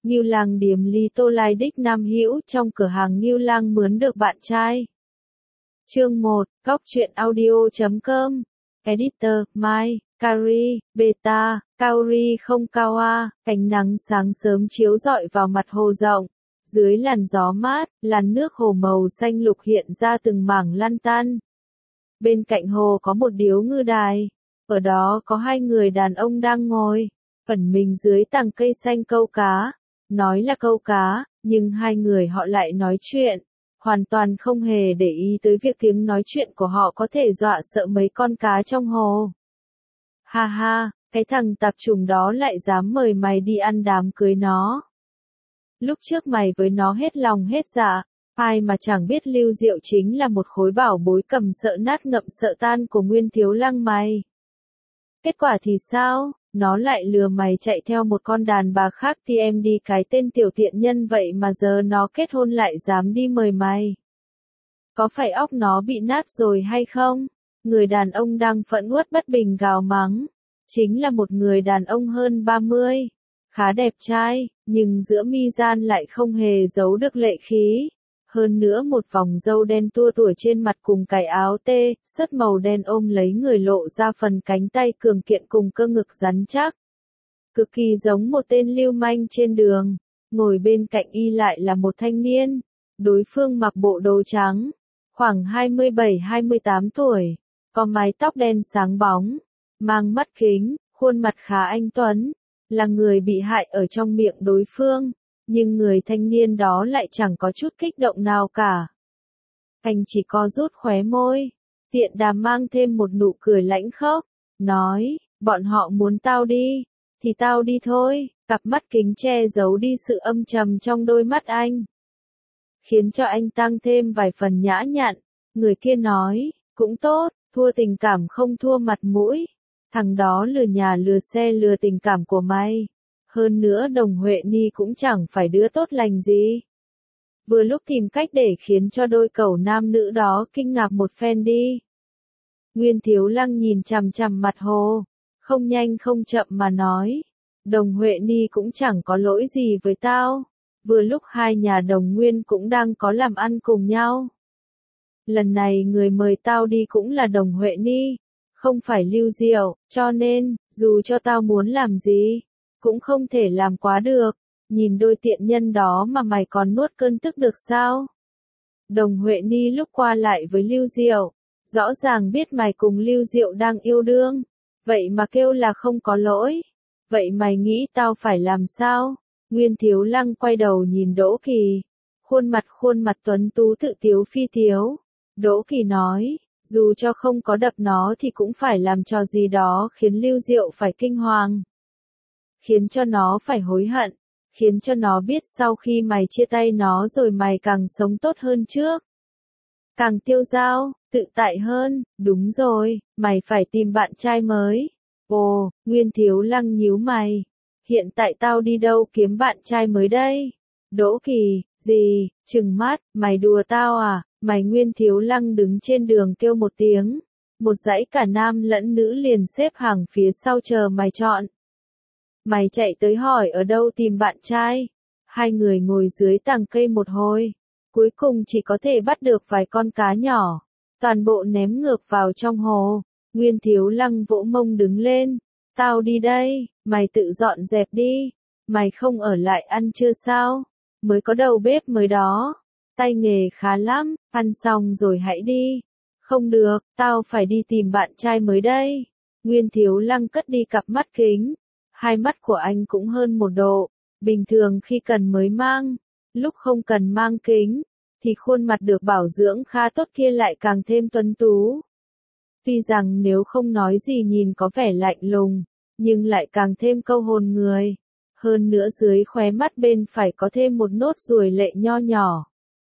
Ngưu Lang điếm Lý Tô Lai đích Nam Hữu trong cửa hàng Ngưu Lang mướn được bạn trai. Chương 1, Góc truyện audio.com. Editor, Mai, Kari, Beta, Kaori không Kawa, ánh nắng sáng sớm chiếu rọi vào mặt hồ rộng. Dưới làn gió mát, làn nước hồ màu xanh lục hiện ra từng mảng lăn tăn. Bên cạnh hồ có một điếu ngư đài. Ở đó có hai người đàn ông đang ngồi, ẩn mình dưới tàng cây xanh câu cá. Nói là câu cá, nhưng hai người họ lại nói chuyện. Hoàn toàn không hề để ý tới việc tiếng nói chuyện của họ có thể dọa sợ mấy con cá trong hồ. Ha ha, cái thằng tạp chủng đó lại dám mời mày đi ăn đám cưới nó. Lúc trước mày với nó hết lòng hết dạ, ai mà chẳng biết Lưu Diệu chính là một khối bảo bối cầm sợ nát ngậm sợ tan của Nguyên Thiếu Lăng mày. Kết quả thì sao? Nó lại lừa mày chạy theo một con đàn bà khác thì em đi cái tên tiểu tiện nhân vậy mà giờ nó kết hôn lại dám đi mời mày. Có phải óc nó bị nát rồi hay không? Người đàn ông đang phẫn uất bất bình gào mắng. Chính là một người đàn ông hơn 30. Khá đẹp trai, nhưng giữa mi gian lại không hề giấu được lệ khí. Hơn nữa một vòng râu đen tua tủa trên mặt cùng cái áo tê, sất màu đen ôm lấy người lộ ra phần cánh tay cường kiện cùng cơ ngực rắn chắc. Cực kỳ giống một tên lưu manh trên đường. Ngồi bên cạnh y lại là một thanh niên. Đối phương mặc bộ đồ trắng, khoảng 27-28 tuổi, có mái tóc đen sáng bóng, mang mắt kính, khuôn mặt khá anh tuấn, là người bị hại ở trong miệng đối phương. Nhưng người thanh niên đó lại chẳng có chút kích động nào cả. Anh chỉ co rút khóe môi, tiện đà mang thêm một nụ cười lãnh khốc, nói, bọn họ muốn tao đi, thì tao đi thôi, cặp mắt kính che giấu đi sự âm trầm trong đôi mắt anh. Khiến cho anh tăng thêm vài phần nhã nhặn, người kia nói, cũng tốt, thua tình cảm không thua mặt mũi, thằng đó lừa nhà lừa xe lừa tình cảm của mày. Hơn nữa Đồng Huệ Ni cũng chẳng phải đứa tốt lành gì. Vừa lúc tìm cách để khiến cho đôi cẩu nam nữ đó kinh ngạc một phen đi. Nguyên Thiếu Lăng nhìn chằm chằm mặt hồ, không nhanh không chậm mà nói. Đồng Huệ Ni cũng chẳng có lỗi gì với tao. Vừa lúc hai nhà Đồng Nguyên cũng đang có làm ăn cùng nhau. Lần này người mời tao đi cũng là Đồng Huệ Ni, không phải Lưu Diệu, cho nên, dù cho tao muốn làm gì, cũng không thể làm quá được. Nhìn đôi tiện nhân đó mà mày còn nuốt cơn tức được sao? Đồng Huệ Ni lúc qua lại với Lưu Diệu, rõ ràng biết mày cùng Lưu Diệu đang yêu đương, vậy mà kêu là không có lỗi. Vậy mày nghĩ tao phải làm sao? Nguyên Thiếu Lăng quay đầu nhìn Đỗ Kỳ, khuôn mặt tuấn tú tự tiếu phi tiếu. Đỗ Kỳ nói, dù cho không có đập nó thì cũng phải làm trò gì đó khiến Lưu Diệu phải kinh hoàng. Khiến cho nó phải hối hận, khiến cho nó biết sau khi mày chia tay nó rồi mày càng sống tốt hơn trước. Càng tiêu dao, tự tại hơn, đúng rồi, mày phải tìm bạn trai mới. Ồ, Nguyên Thiếu Lăng nhíu mày. Hiện tại tao đi đâu kiếm bạn trai mới đây? Đỗ Kỳ, gì, trừng mắt, mày đùa tao à? Mày Nguyên Thiếu Lăng đứng trên đường kêu một tiếng. Một dãy cả nam lẫn nữ liền xếp hàng phía sau chờ mày chọn. Mày chạy tới hỏi ở đâu tìm bạn trai. Hai người ngồi dưới tàng cây một hồi. Cuối cùng chỉ có thể bắt được vài con cá nhỏ. Toàn bộ ném ngược vào trong hồ. Nguyên Thiếu Lăng vỗ mông đứng lên. Tao đi đây, mày tự dọn dẹp đi. Mày không ở lại ăn trưa sao? Mới có đầu bếp mới đó. Tay nghề khá lắm, ăn xong rồi hãy đi. Không được, tao phải đi tìm bạn trai mới đây. Nguyên Thiếu Lăng cất đi cặp mắt kính. Hai mắt của anh cũng hơn 1 độ. Bình thường khi cần mới mang, lúc không cần mang kính, thì khuôn mặt được bảo dưỡng khá tốt kia lại càng thêm tuấn tú. Tuy rằng nếu không nói gì nhìn có vẻ lạnh lùng, nhưng lại càng thêm câu hồn người. Hơn nữa dưới khóe mắt bên phải có thêm một nốt ruồi lệ nho nhỏ.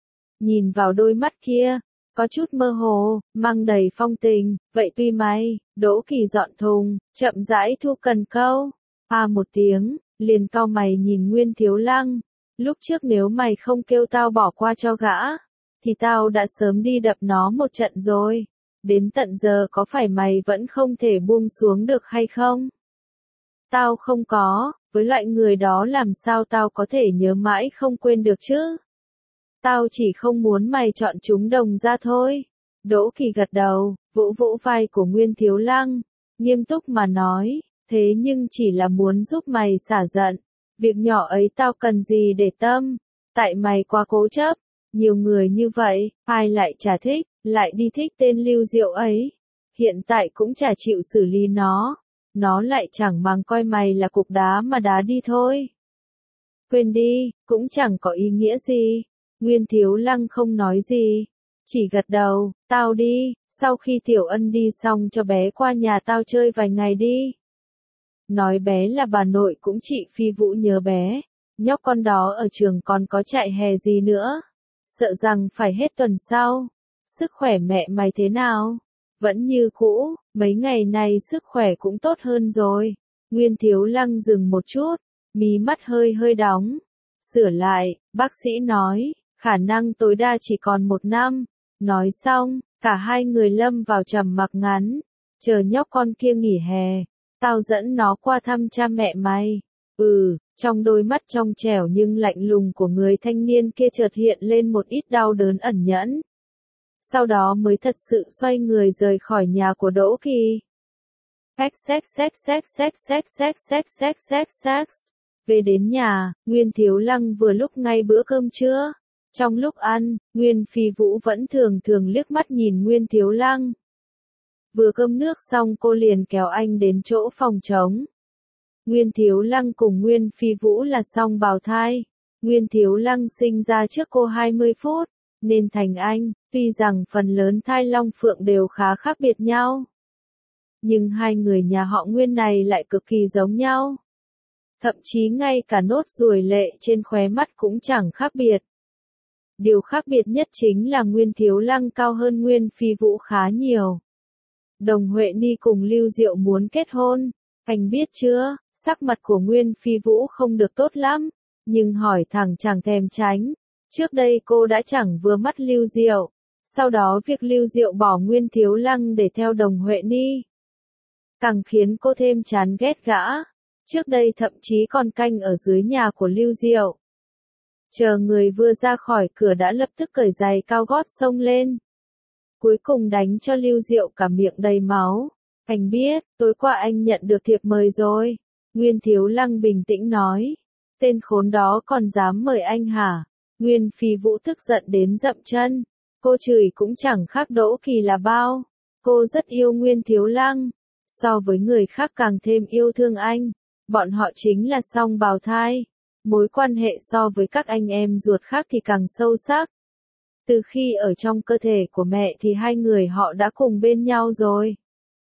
Nhìn vào đôi mắt kia, có chút mơ hồ, mang đầy phong tình. Vậy tuy mày, Đỗ Kỳ dọn thùng, chậm rãi thu cần câu. Một tiếng, liền cau mày nhìn Nguyên Thiếu Lăng. Lúc trước nếu mày không kêu tao bỏ qua cho gã, thì tao đã sớm đi đập nó một trận rồi. Đến tận giờ có phải mày vẫn không thể buông xuống được hay không? Tao không có, với loại người đó làm sao tao có thể nhớ mãi không quên được chứ? Tao chỉ không muốn mày chọn chúng đồng ra thôi. Đỗ Kỳ gật đầu, vỗ vỗ vai của Nguyên Thiếu Lăng, nghiêm túc mà nói, thế nhưng chỉ là muốn giúp mày xả giận. Việc nhỏ ấy tao cần gì để tâm, tại mày quá cố chấp. Nhiều người như vậy, ai lại chả thích, lại đi thích tên Lưu Diệu ấy. Hiện tại cũng chả chịu xử lý nó lại chẳng mang coi mày là cục đá mà đá đi thôi. Quên đi, cũng chẳng có ý nghĩa gì. Nguyên Thiếu Lăng không nói gì, chỉ gật đầu, tao đi, sau khi Tiểu Ân đi xong cho bé qua nhà tao chơi vài ngày đi. Nói bé là bà nội cũng chị Phi Vũ nhớ bé, nhóc con đó ở trường còn có chạy hè gì nữa. Sợ rằng phải hết tuần sau. Sức khỏe mẹ mày thế nào? Vẫn như cũ, mấy ngày này sức khỏe cũng tốt hơn rồi. Nguyên Thiếu Lăng dừng một chút, mí mắt hơi hơi đóng. Sửa lại, bác sĩ nói, khả năng tối đa chỉ còn 1 năm. Nói xong, cả hai người lâm vào trầm mặc ngắn. Chờ nhóc con kia nghỉ hè, tao dẫn nó qua thăm cha mẹ mày. Trong đôi mắt trong trẻo nhưng lạnh lùng của người thanh niên kia chợt hiện lên một ít đau đớn ẩn nhẫn. Sau đó mới thật sự xoay người rời khỏi nhà của Đỗ Kỳ. Về đến nhà, Nguyên Thiếu Lăng vừa lúc ngay bữa cơm trưa. Trong lúc ăn, Nguyên Phi Vũ vẫn thường liếc mắt nhìn Nguyên Thiếu Lăng. Vừa cơm nước xong cô liền kéo anh đến chỗ phòng trống. Nguyên Thiếu Lăng cùng Nguyên Phi Vũ là song bào thai. Nguyên Thiếu Lăng sinh ra trước cô 20 phút, nên thành anh, tuy rằng phần lớn thai long phượng đều khá khác biệt nhau. Nhưng hai người nhà họ Nguyên này lại cực kỳ giống nhau. Thậm chí ngay cả nốt ruồi lệ trên khóe mắt cũng chẳng khác biệt. Điều khác biệt nhất chính là Nguyên Thiếu Lăng cao hơn Nguyên Phi Vũ khá nhiều. Đồng Huệ Ni cùng Lưu Diệu muốn kết hôn, anh biết chưa, sắc mặt của Nguyên Phi Vũ không được tốt lắm, nhưng hỏi thẳng chẳng thèm tránh. Trước đây cô đã chẳng vừa mắt Lưu Diệu, sau đó việc Lưu Diệu bỏ Nguyên Thiếu Lăng để theo Đồng Huệ Ni càng khiến cô thêm chán ghét gã. Trước đây thậm chí còn canh ở dưới nhà của Lưu Diệu. Chờ người vừa ra khỏi cửa đã lập tức cởi giày cao gót xông lên. Cuối cùng đánh cho Lưu Diệu cả miệng đầy máu. Anh biết, tối qua anh nhận được thiệp mời rồi. Nguyên Thiếu Lăng bình tĩnh nói. Tên khốn đó còn dám mời anh hả? Nguyên Phi Vũ tức giận đến dậm chân. Cô chửi cũng chẳng khác Đỗ Kỳ là bao. Cô rất yêu Nguyên Thiếu Lăng. So với người khác càng thêm yêu thương anh. Bọn họ chính là song bào thai. Mối quan hệ so với các anh em ruột khác thì càng sâu sắc. Từ khi ở trong cơ thể của mẹ thì hai người họ đã cùng bên nhau rồi.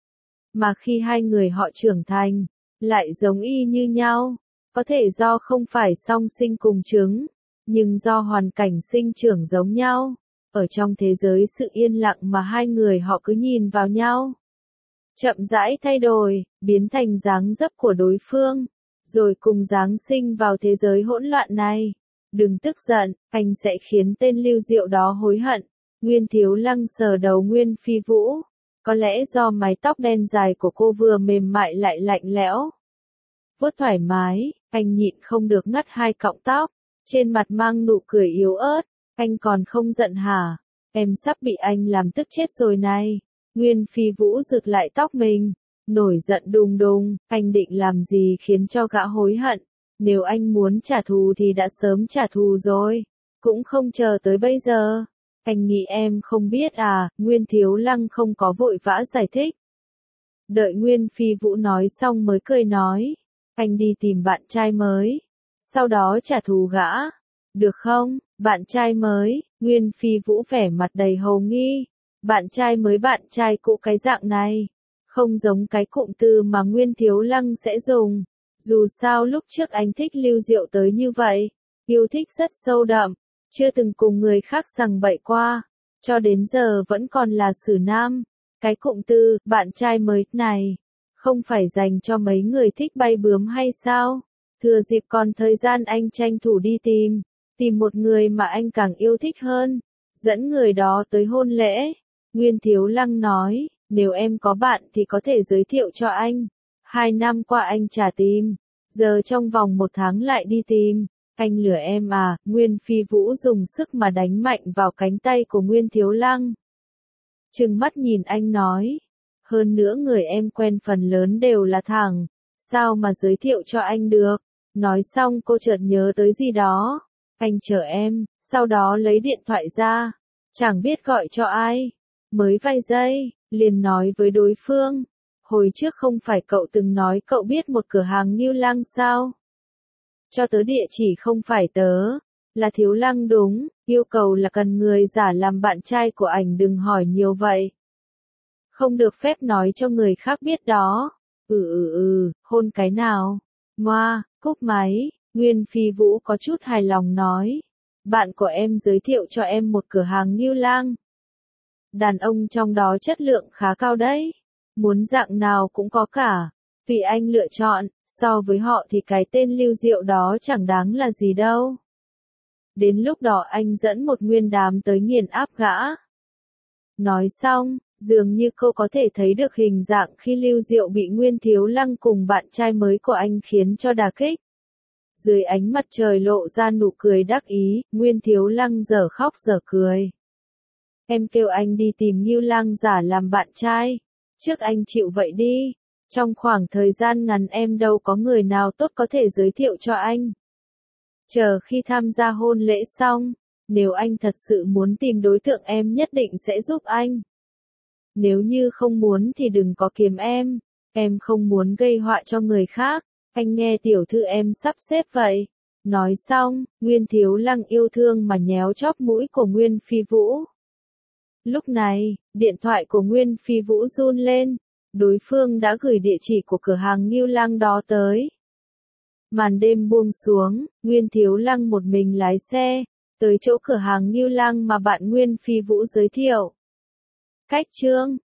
Mà khi hai người họ trưởng thành, lại giống y như nhau. Có thể do không phải song sinh cùng trứng, nhưng do hoàn cảnh sinh trưởng giống nhau. Ở trong thế giới sự yên lặng mà hai người họ cứ nhìn vào nhau. Chậm rãi thay đổi, biến thành dáng dấp của đối phương. Rồi cùng giáng sinh vào thế giới hỗn loạn này. Đừng tức giận, anh sẽ khiến tên Lưu Diệu đó hối hận. Nguyên Thiếu Lăng sờ đầu Nguyên Phi Vũ. Có lẽ do mái tóc đen dài của cô vừa mềm mại lại lạnh lẽo. Vuốt thoải mái, anh nhịn không được ngắt hai cọng tóc. Trên mặt mang nụ cười yếu ớt. Anh còn không giận hả? Em sắp bị anh làm tức chết rồi này. Nguyên Phi Vũ rực lại tóc mình. Nổi giận đùng đùng, anh định làm gì khiến cho gã hối hận. Nếu anh muốn trả thù thì đã sớm trả thù rồi. Cũng không chờ tới bây giờ. Anh nghĩ em không biết à, Nguyên Thiếu Lăng không có vội vã giải thích. Đợi Nguyên Phi Vũ nói xong mới cười nói. Anh đi tìm bạn trai mới. Sau đó trả thù gã. Được không, bạn trai mới, Nguyên Phi Vũ vẻ mặt đầy hồ nghi. Bạn trai mới bạn trai cũ cái dạng này. Không giống cái cụm từ mà Nguyên Thiếu Lăng sẽ dùng. Dù sao lúc trước anh thích Lưu Diệu tới như vậy. Yêu thích rất sâu đậm. Chưa từng cùng người khác sằng bậy qua. Cho đến giờ vẫn còn là xử nam. Cái cụm từ, bạn trai mới này. Không phải dành cho mấy người thích bay bướm hay sao? Thừa dịp còn thời gian anh tranh thủ đi tìm. Tìm một người mà anh càng yêu thích hơn. Dẫn người đó tới hôn lễ. Nguyên Thiếu Lăng nói. Nếu em có bạn thì có thể giới thiệu cho anh. 2 năm qua anh chả tìm giờ trong vòng 1 tháng lại đi tìm, anh lừa em à, Nguyên Phi Vũ dùng sức mà đánh mạnh vào cánh tay của Nguyên Thiếu Lăng. Trừng mắt nhìn anh nói, hơn nữa người em quen phần lớn đều là thẳng, sao mà giới thiệu cho anh được. Nói xong cô chợt nhớ tới gì đó, anh chờ em, sau đó lấy điện thoại ra, chẳng biết gọi cho ai, mới vài giây, liền nói với đối phương, hồi trước không phải cậu từng nói cậu biết một cửa hàng Ngưu Lăng sao? Cho tớ địa chỉ không phải tớ, là Thiếu Lăng đúng, yêu cầu là cần người giả làm bạn trai của ảnh đừng hỏi nhiều vậy. Không được phép nói cho người khác biết đó. Hôn cái nào? Ngoa, cúp máy, Nguyên Phi Vũ có chút hài lòng nói. Bạn của em giới thiệu cho em một cửa hàng Ngưu Lang. Đàn ông trong đó chất lượng khá cao đấy. Muốn dạng nào cũng có cả. Vì anh lựa chọn, so với họ thì cái tên Lưu Diệu đó chẳng đáng là gì đâu. Đến lúc đó anh dẫn một nguyên đám tới nghiền áp gã. Nói xong, dường như cô có thể thấy được hình dạng khi Lưu Diệu bị Nguyên Thiếu Lăng cùng bạn trai mới của anh khiến cho đả kích. Dưới ánh mặt trời lộ ra nụ cười đắc ý, Nguyên Thiếu Lăng dở khóc dở cười. Em kêu anh đi tìm Ngưu Lang giả làm bạn trai. Trước anh chịu vậy đi. Trong khoảng thời gian ngắn em đâu có người nào tốt có thể giới thiệu cho anh. Chờ khi tham gia hôn lễ xong, nếu anh thật sự muốn tìm đối tượng em nhất định sẽ giúp anh. Nếu như không muốn thì đừng có kiếm em không muốn gây họa cho người khác, anh nghe tiểu thư em sắp xếp vậy. Nói xong, Nguyên Thiếu Lăng yêu thương mà nhéo chóp mũi của Nguyên Phi Vũ. Lúc này, điện thoại của Nguyên Phi Vũ run lên, đối phương đã gửi địa chỉ của cửa hàng Ngưu Lang đó tới. Màn đêm buông xuống, Nguyên Thiếu Lăng một mình lái xe, tới chỗ cửa hàng Ngưu Lang mà bạn Nguyên Phi Vũ giới thiệu. Cách chương